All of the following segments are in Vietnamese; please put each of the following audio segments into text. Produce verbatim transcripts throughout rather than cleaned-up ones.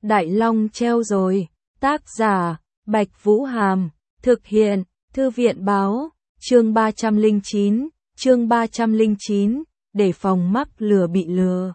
Đại Long treo rồi. Tác giả, Bạch Vũ Hàm. Thực hiện, Thư viện báo. Chương ba trăm lẻ chín, chương ba trăm lẻ chín, để phòng mắc lừa bị lừa.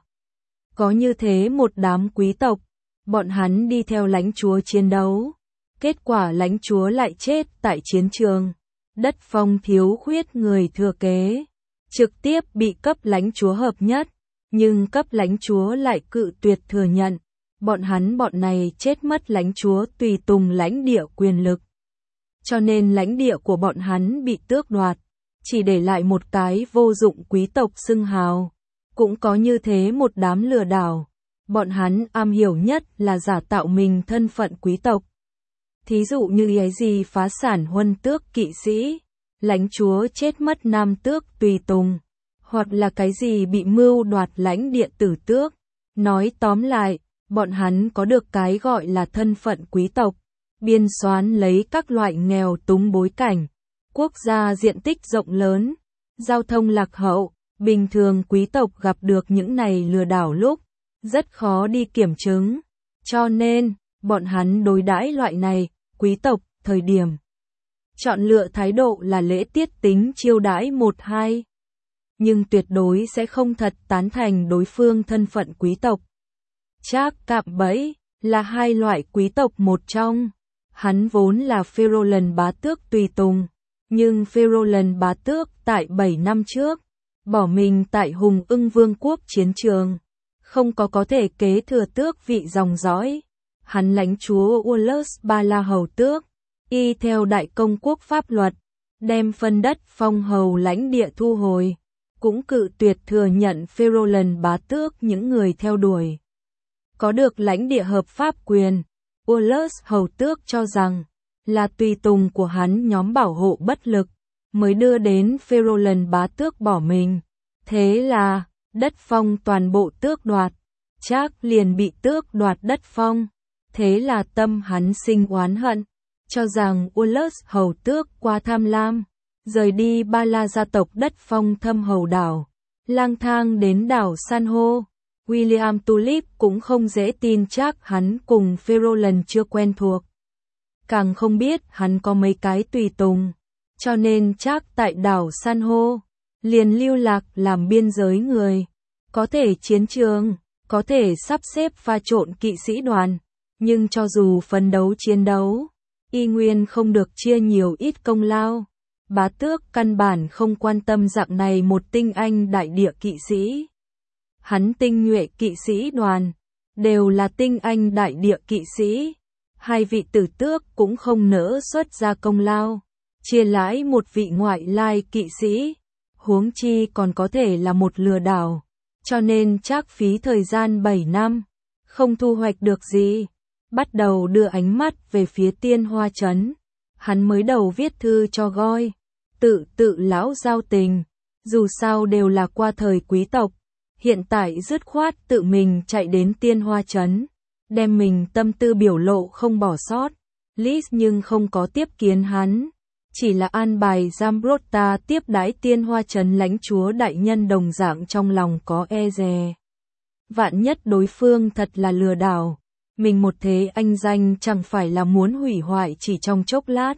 Có như thế một đám quý tộc, bọn hắn đi theo lãnh chúa chiến đấu. Kết quả lãnh chúa lại chết tại chiến trường. Đất Phong thiếu khuyết người thừa kế, trực tiếp bị cấp lãnh chúa hợp nhất, nhưng cấp lãnh chúa lại cự tuyệt thừa nhận. Bọn hắn bọn này chết mất lãnh chúa tùy tùng lãnh địa quyền lực. Cho nên lãnh địa của bọn hắn bị tước đoạt, chỉ để lại một cái vô dụng quý tộc xưng hào. Cũng có như thế một đám lừa đảo, bọn hắn am hiểu nhất là giả tạo mình thân phận quý tộc. Thí dụ như ấy gì phá sản huân tước kỵ sĩ, lãnh chúa chết mất nam tước tùy tùng, hoặc là cái gì bị mưu đoạt lãnh địa tử tước. Nói tóm lại, bọn hắn có được cái gọi là thân phận quý tộc, biên soán lấy các loại nghèo túng bối cảnh, quốc gia diện tích rộng lớn, giao thông lạc hậu, bình thường quý tộc gặp được những này lừa đảo lúc, rất khó đi kiểm chứng. Cho nên, bọn hắn đối đãi loại này, quý tộc, thời điểm chọn lựa thái độ là lễ tiết tính chiêu đãi một hai. Nhưng tuyệt đối sẽ không thật tán thành đối phương thân phận quý tộc. Trác cạm bẫy là hai loại quý tộc một trong. Hắn vốn là Pherolan bá tước tùy tùng, nhưng Pherolan bá tước tại bảy năm trước, bỏ mình tại Hùng Ưng Vương quốc chiến trường, không có có thể kế thừa tước vị dòng dõi. Hắn lãnh chúa Urlus Ba La hầu tước, y theo đại công quốc pháp luật, đem phân đất phong hầu lãnh địa thu hồi, cũng cự tuyệt thừa nhận Pherolan bá tước những người theo đuổi. Có được lãnh địa hợp pháp quyền, Urlus hầu tước cho rằng là tùy tùng của hắn nhóm bảo hộ bất lực, mới đưa đến Pherolan bá tước bỏ mình. Thế là, đất phong toàn bộ tước đoạt, Trác liền bị tước đoạt đất phong. Thế là tâm hắn sinh oán hận, cho rằng Urlus hầu tước qua tham lam, rời đi Ba La gia tộc đất phong thâm hầu đảo, lang thang đến đảo San hô. William Tulip cũng không dễ tin Trác hắn cùng Pherolan chưa quen thuộc, càng không biết hắn có mấy cái tùy tùng, cho nên Trác tại đảo San hô liền lưu lạc làm biên giới người, có thể chiến trường, có thể sắp xếp pha trộn kỵ sĩ đoàn, nhưng cho dù phấn đấu chiến đấu, y nguyên không được chia nhiều ít công lao. Bá tước căn bản không quan tâm dạng này một tinh anh đại địa kỵ sĩ. Hắn tinh nhuệ kỵ sĩ đoàn, đều là tinh anh đại địa kỵ sĩ. Hai vị tử tước cũng không nỡ xuất ra công lao, chia lãi một vị ngoại lai kỵ sĩ, huống chi còn có thể là một lừa đảo. Cho nên Trác phí thời gian bảy năm, không thu hoạch được gì, bắt đầu đưa ánh mắt về phía Tiên Hoa Trấn. Hắn mới đầu viết thư cho Goi, tự tự lão giao tình, dù sao đều là qua thời quý tộc, hiện tại dứt khoát tự mình chạy đến Tiên Hoa Trấn, đem mình tâm tư biểu lộ không bỏ sót. Liz nhưng không có tiếp kiến hắn, chỉ là an bài Zambrotta tiếp đãi Tiên Hoa Trấn lãnh chúa đại nhân đồng dạng trong lòng có e dè. Vạn nhất đối phương thật là lừa đảo, mình một thế anh danh chẳng phải là muốn hủy hoại chỉ trong chốc lát.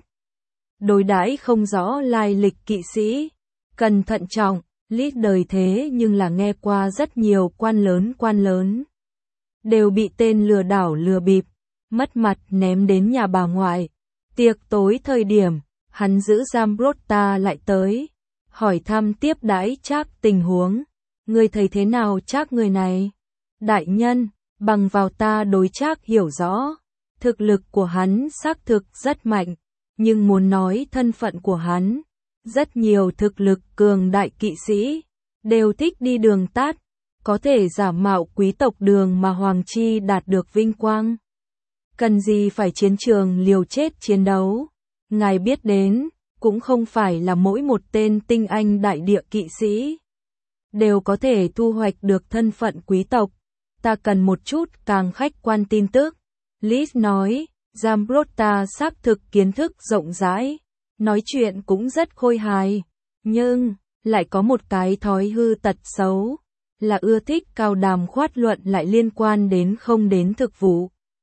Đối đãi không rõ lai lịch kỵ sĩ, cần thận trọng. Lít đời thế nhưng là nghe qua rất nhiều quan lớn quan lớn, đều bị tên lừa đảo lừa bịp, mất mặt ném đến nhà bà ngoại. Tiệc tối thời điểm, hắn giữ Zambrotta lại tới, hỏi thăm tiếp đãi Trác tình huống. Người thấy thế nào Trác người này? Đại nhân, bằng vào ta đối Trác hiểu rõ, thực lực của hắn xác thực rất mạnh, nhưng muốn nói thân phận của hắn, rất nhiều thực lực cường đại kỵ sĩ đều thích đi đường tắt, có thể giả mạo quý tộc đường mà hoàng chi đạt được vinh quang. Cần gì phải chiến trường liều chết chiến đấu? Ngài biết đến, cũng không phải là mỗi một tên tinh anh đại địa kỵ sĩ đều có thể thu hoạch được thân phận quý tộc. Ta cần một chút càng khách quan tin tức. Liz nói, Zambrotta xác thực kiến thức rộng rãi, nói chuyện cũng rất khôi hài, nhưng lại có một cái thói hư tật xấu, là ưa thích cao đàm khoát luận lại liên quan đến không đến thực vụ.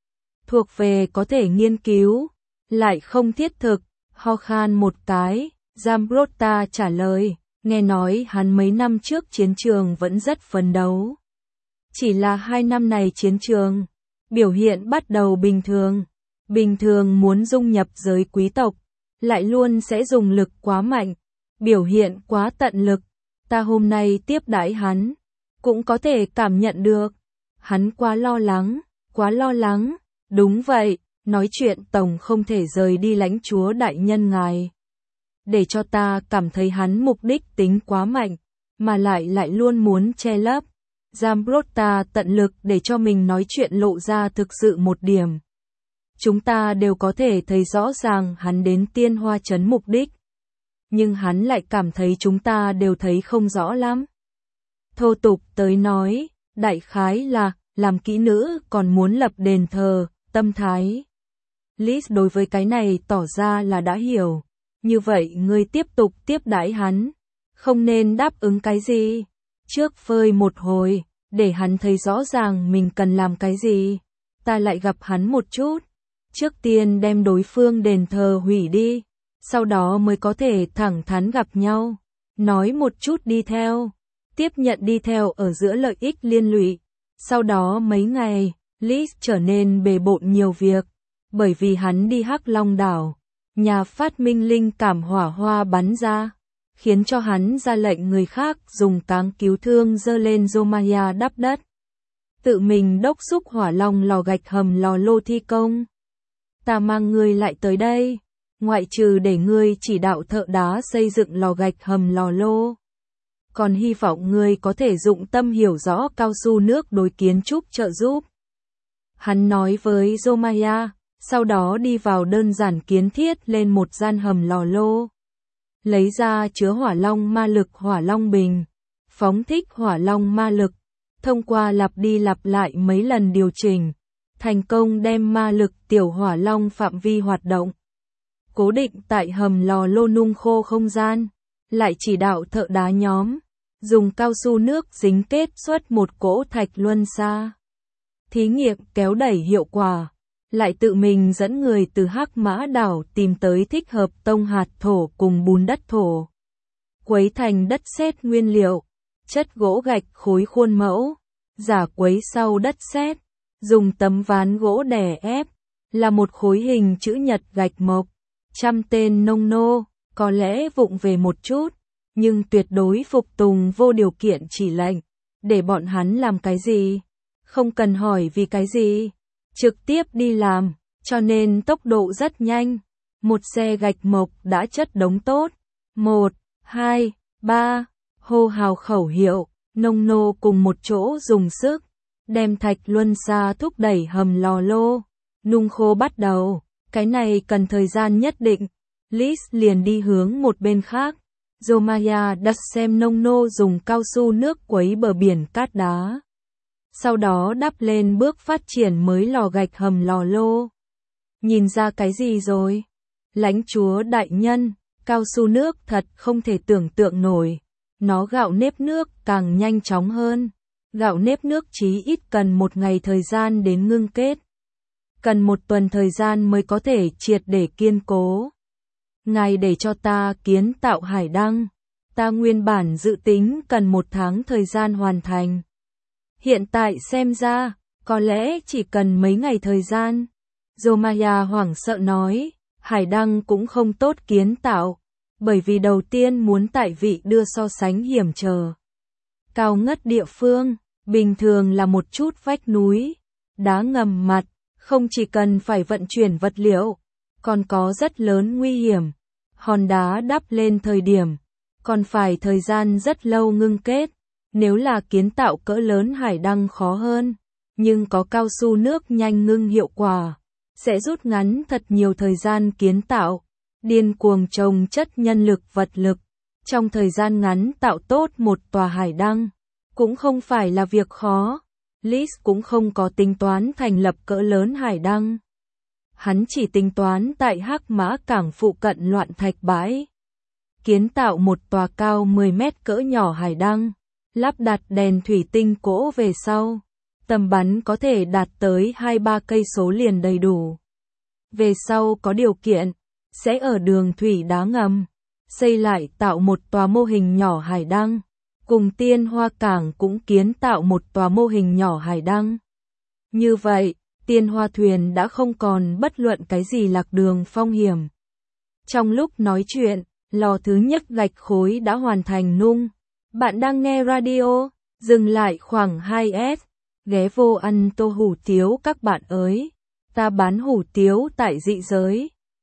thuộc về có thể nghiên cứu, lại không thiết thực. Ho khan một cái, Zambrotta trả lời, nghe nói hắn mấy năm trước chiến trường vẫn rất phấn đấu. Chỉ là hai năm này chiến trường, biểu hiện bắt đầu bình thường. Bình thường muốn dung nhập giới quý tộc, lại luôn sẽ dùng lực quá mạnh, biểu hiện quá tận lực. Ta hôm nay tiếp đãi hắn, cũng có thể cảm nhận được. Hắn quá lo lắng, quá lo lắng. Đúng vậy, nói chuyện tổng không thể rời đi lãnh chúa đại nhân ngài. Để cho ta cảm thấy hắn mục đích tính quá mạnh, mà lại lại luôn muốn che lấp. Zambrotta tận lực để cho mình nói chuyện lộ ra thực sự một điểm. Chúng ta đều có thể thấy rõ ràng hắn đến Tiên Hoa Trấn mục đích. Nhưng hắn lại cảm thấy chúng ta đều thấy không rõ lắm. Thô tục tới nói, đại khái là, làm kỹ nữ còn muốn lập đền thờ, tâm thái. Liz đối với cái này tỏ ra là đã hiểu. Như vậy ngươi tiếp tục tiếp đãi hắn. Không nên đáp ứng cái gì. Trước phơi một hồi, để hắn thấy rõ ràng mình cần làm cái gì. Ta lại gặp hắn một chút. Trước tiên đem đối phương đền thờ hủy đi. Sau đó mới có thể thẳng thắn gặp nhau. Nói một chút đi theo. Tiếp nhận đi theo ở giữa lợi ích liên lụy. Sau đó mấy ngày, Liz trở nên bề bộn nhiều việc. Bởi vì hắn đi Hắc Long đảo. Nhà phát minh linh cảm hỏa hoa bắn ra. Khiến cho hắn ra lệnh người khác dùng cáng cứu thương dơ lên Zomaya đắp đất. Tự mình đốc xúc hỏa long lò gạch hầm lò lô thi công. Ta mang ngươi lại tới đây. Ngoại trừ để ngươi chỉ đạo thợ đá xây dựng lò gạch hầm lò lô. Còn hy vọng ngươi có thể dụng tâm hiểu rõ cao su nước đối kiến trúc trợ giúp. Hắn nói với Zomaya, sau đó đi vào đơn giản kiến thiết lên một gian hầm lò lô. Lấy ra chứa hỏa long ma lực hỏa long bình. Phóng thích hỏa long ma lực. Thông qua lặp đi lặp lại mấy lần điều chỉnh. Thành công đem ma lực tiểu hỏa long phạm vi hoạt động. Cố định tại hầm lò lô nung khô không gian. Lại chỉ đạo thợ đá nhóm. Dùng cao su nước dính kết xuất một cỗ thạch luân xa. Thí nghiệm kéo đẩy hiệu quả. Lại tự mình dẫn người từ Hắc Mã đảo tìm tới thích hợp tông hạt thổ cùng bùn đất thổ. Quấy thành đất sét nguyên liệu. Chất gỗ gạch khối khuôn mẫu. Giả quấy sau đất sét. Dùng tấm ván gỗ đè ép. Là một khối hình chữ nhật gạch mộc. Trăm tên nông nô. Có lẽ vụng về một chút. Nhưng tuyệt đối phục tùng vô điều kiện chỉ lệnh. Để bọn hắn làm cái gì? Không cần hỏi vì cái gì. Trực tiếp đi làm. Cho nên tốc độ rất nhanh. Một xe gạch mộc đã chất đống tốt. Một, hai, ba. Hô hào khẩu hiệu. Nông nô cùng một chỗ dùng sức. Đem thạch luân xa thúc đẩy hầm lò lô. Nung khô bắt đầu. Cái này cần thời gian nhất định. Liz liền đi hướng một bên khác. Zomaya đặt xem nông nô dùng cao su nước quấy bờ biển cát đá. Sau đó đắp lên bước phát triển mới lò gạch hầm lò lô. Nhìn ra cái gì rồi? Lãnh chúa đại nhân, cao su nước thật không thể tưởng tượng nổi. Nó gạo nếp nước càng nhanh chóng hơn. Gạo nếp nước chí ít cần một ngày thời gian đến ngưng kết. Cần một tuần thời gian mới có thể triệt để kiên cố. Ngài để cho ta kiến tạo hải đăng. Ta nguyên bản dự tính cần một tháng thời gian hoàn thành. Hiện tại xem ra, có lẽ chỉ cần mấy ngày thời gian. Zomaya hoảng sợ nói, hải đăng cũng không tốt kiến tạo. Bởi vì đầu tiên muốn tại vị đưa so sánh hiểm trở. Cao ngất địa phương, bình thường là một chút vách núi, đá ngầm mặt, không chỉ cần phải vận chuyển vật liệu, còn có rất lớn nguy hiểm. Hòn đá đắp lên thời điểm, còn phải thời gian rất lâu ngưng kết. Nếu là kiến tạo cỡ lớn hải đăng khó hơn, nhưng có cao su nước nhanh ngưng hiệu quả, sẽ rút ngắn thật nhiều thời gian kiến tạo. Điên cuồng trồng chất nhân lực vật lực, trong thời gian ngắn tạo tốt một tòa hải đăng, cũng không phải là việc khó. Liz cũng không có tính toán thành lập cỡ lớn hải đăng. Hắn chỉ tính toán tại Hắc Mã cảng phụ cận loạn thạch bãi. Kiến tạo một tòa cao mười mét cỡ nhỏ hải đăng, lắp đặt đèn thủy tinh cỗ về sau. tầm bắn có thể đạt tới hai ba cây số liền đầy đủ. Về sau có điều kiện, sẽ ở đường thủy đá ngầm, xây lại tạo một tòa mô hình nhỏ hải đăng, cùng Tiên Hoa Cảng cũng kiến tạo một tòa mô hình nhỏ hải đăng. Như vậy, Tiên Hoa thuyền đã không còn bất luận cái gì lạc đường phong hiểm. Trong lúc nói chuyện, lò thứ nhất gạch khối đã hoàn thành nung. Bạn đang nghe radio, dừng lại khoảng hai S, ghé vô ăn tô hủ tiếu các bạn ơi. Ta bán hủ tiếu tại Dị Giới.